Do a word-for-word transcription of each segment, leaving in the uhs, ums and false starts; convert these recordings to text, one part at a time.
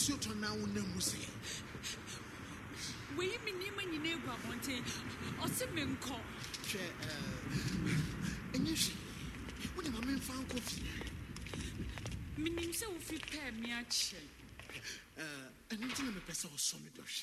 Monsieur Tona Unamusi. We mean you when you know Babonte or Simon call. And you see, what am I mean found coffee? Meaning so if you pay me a chill. Uh, and I'm telling a person or some dosh.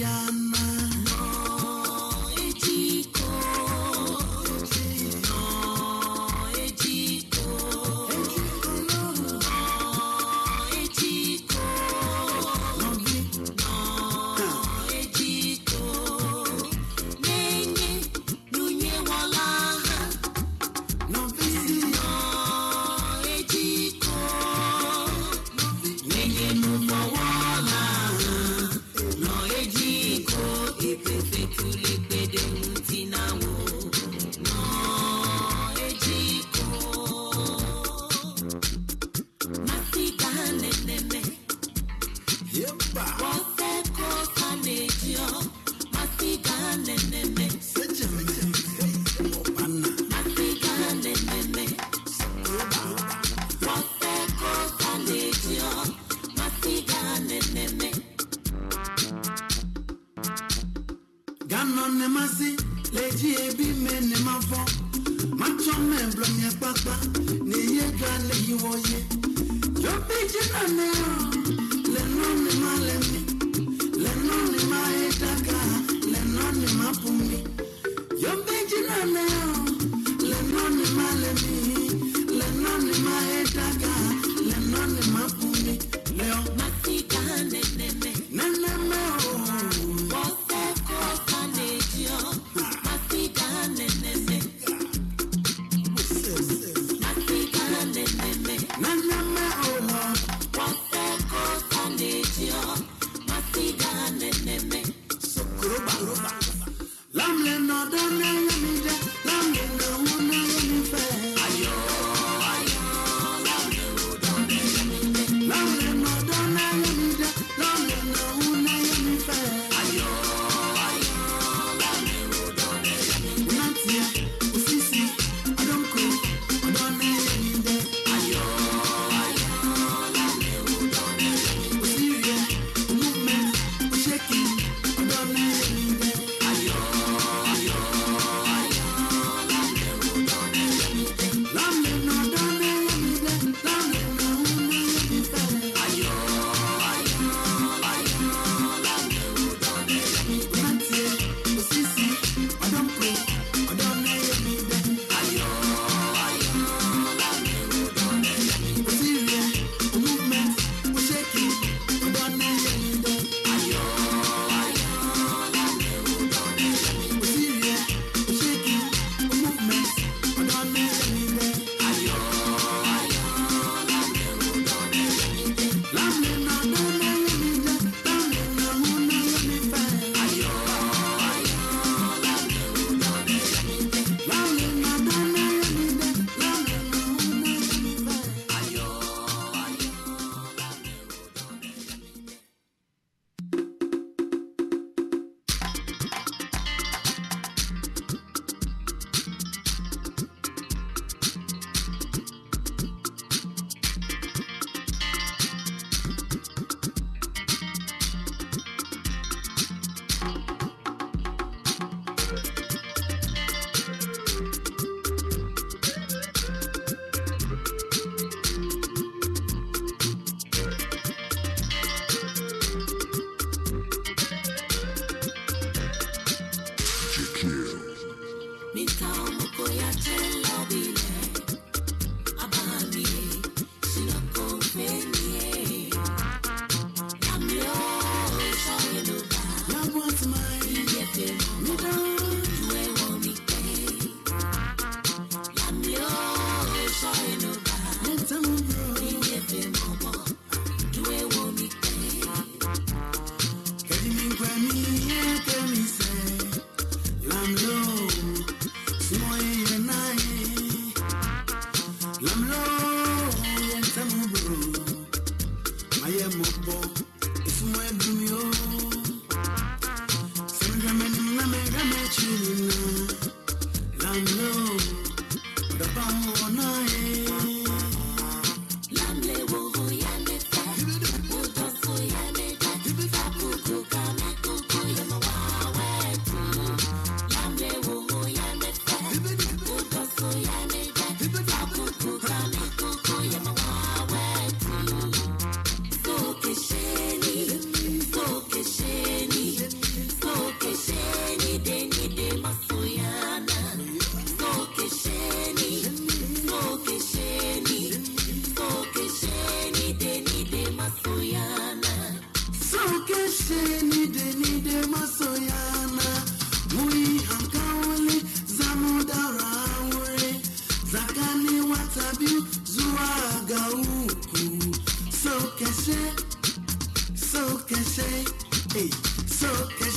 Nana, oh Lord, what the cost and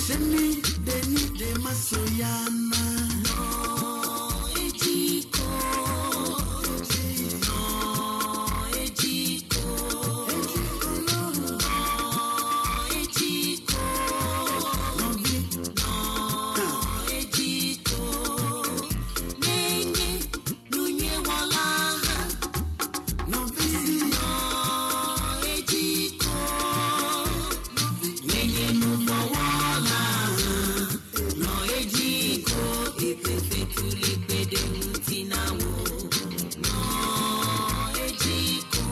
Deni, deni, de masoyana. No, ejiko. No, ejiko. No, ejiko. No, ejiko. Nenye, nunye wala. No, visi. No, ejiko. Nenye nufa wala. No, ejiko. Ipefe kulipede mutinawo. No, ejiko.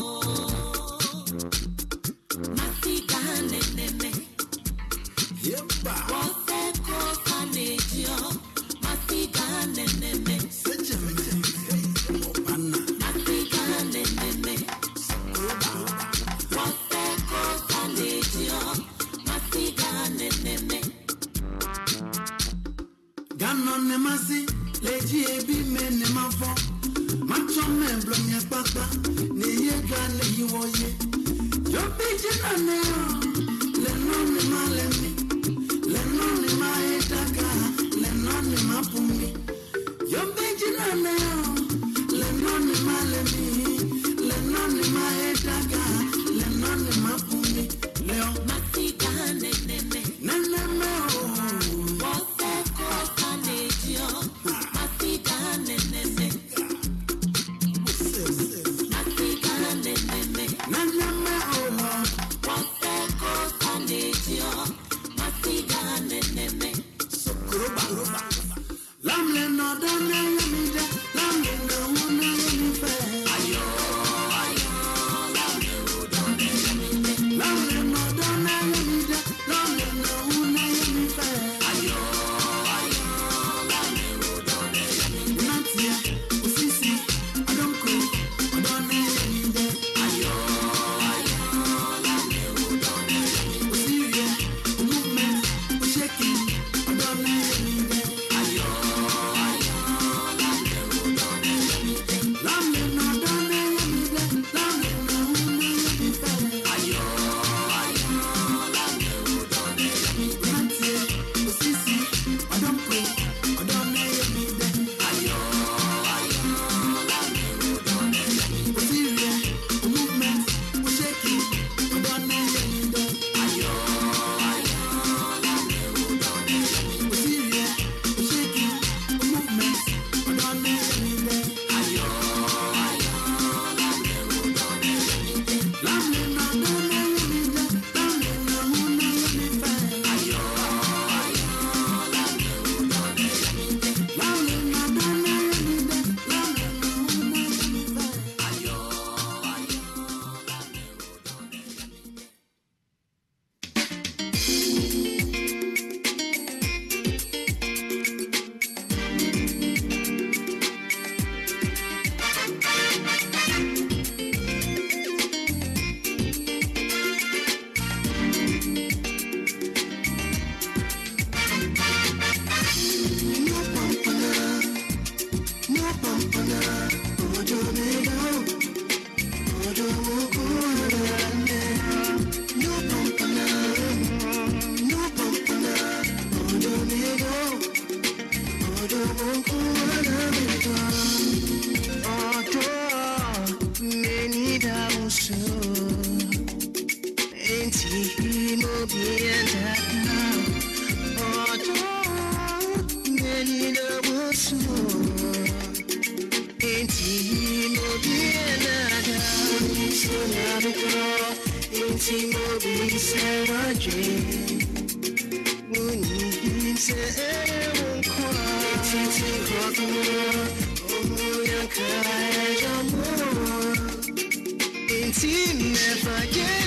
Masigane neme. Yeba. Wose kosa nejio. Masigane neme. Sejamete. Obana. Masigane neme. Wose kosa nejio. Masigane neme. Gano ne masi, leji ebi me ne mafo. Macho me blonye papa, ne ye gane yiwoye. Yo biji ane yo, le no ne ma le mi, le no ne ma edaka, le no ne ma pumi. Yo biji ane yo, le no ne ma le mi, le no ne ma edaka, le no ne ma pumi. Leo, Masigane neme. nene me o. Wose kosa nejio. Masigane neme. Masigane neme. Nene me o. Wose kosa nejio. Masigane neme. Lamle no done yamide, lamle no one yamife. Ayo, ayo, lamle udone yamine. Lamle no done yamide, lamle no one yamife. Ayo, ayo, lamle udone yamine. Natia, usisi, adonko, adone yamide. Ayo, ayo, lamle udone yamine. Usirie, movement, usheki, adone yamide. Ayo, ayo, lamle udone yamine. Lamle no done yamide, lamle no one yamife. Ayo, ayo, lamle udone yamine. Natia, usisi, adonko, adone yamide. Ayo, ayo, lamle udone yamine. Usirie, movement, usheki, adone yamide. Ayo, ayo, lamle udone yamine. Usirie, usheki, movement, adone yamide. Ayo, ayo, lamle udone yamine. Lamle no done yamide, lamle no one yamife. Ayo, ayo, lamle udone yamine. Lamle no done yamide, lamle no one yamife. Ayo, ayo, lamle udone yamine. Inti never get